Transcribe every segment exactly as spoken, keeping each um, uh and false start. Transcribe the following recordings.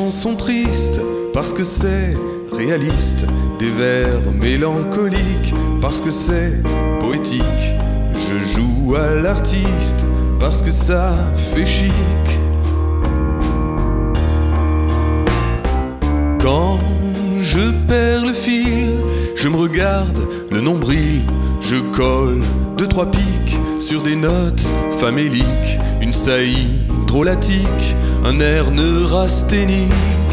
chansons tristes, parce que c'est réaliste, des vers mélancoliques, parce que c'est poétique. Je joue à l'artiste, parce que ça fait chic. Quand je perds le fil, je me regarde le nombril, je colle deux trois pics sur des notes faméliques, une saillie drôlatique, un air neurasthénique.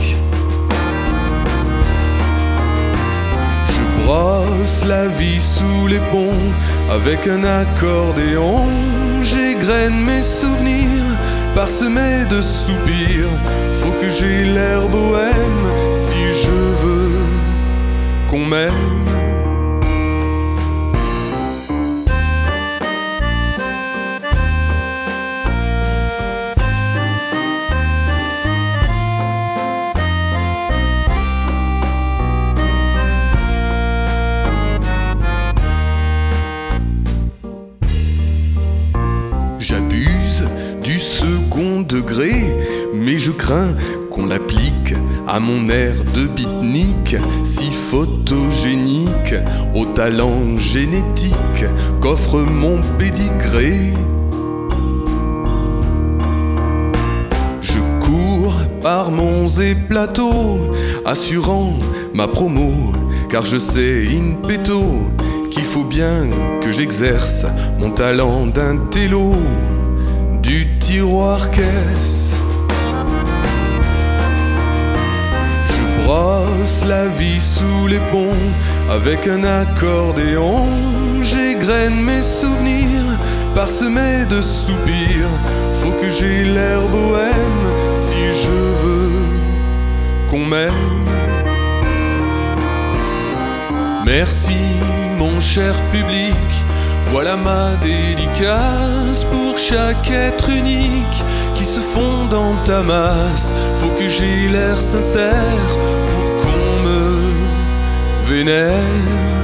Je brosse la vie sous les ponts avec un accordéon, j'égrène mes souvenirs parsemés de soupirs. Faut que j'ai l'air bohème si je veux qu'on m'aime. J'abuse du second degré, mais je crains qu'on l'applique à mon air de beatnik, si photogénique, au talent génétique qu'offre mon pédigré. Je cours par monts et plateaux, assurant ma promo, car je sais in petto qu'il faut bien que j'exerce mon talent d'intello du tiroir caisse. Je brosse la vie sous les ponts avec un accordéon, j'égrène mes souvenirs parsemés de soupirs. Faut que j'ai l'air bohème si je veux qu'on m'aime. Merci mon cher public, voilà ma dédicace pour chaque être unique qui se fond dans ta masse. Faut que j'ai l'air sincère pour qu'on me vénère.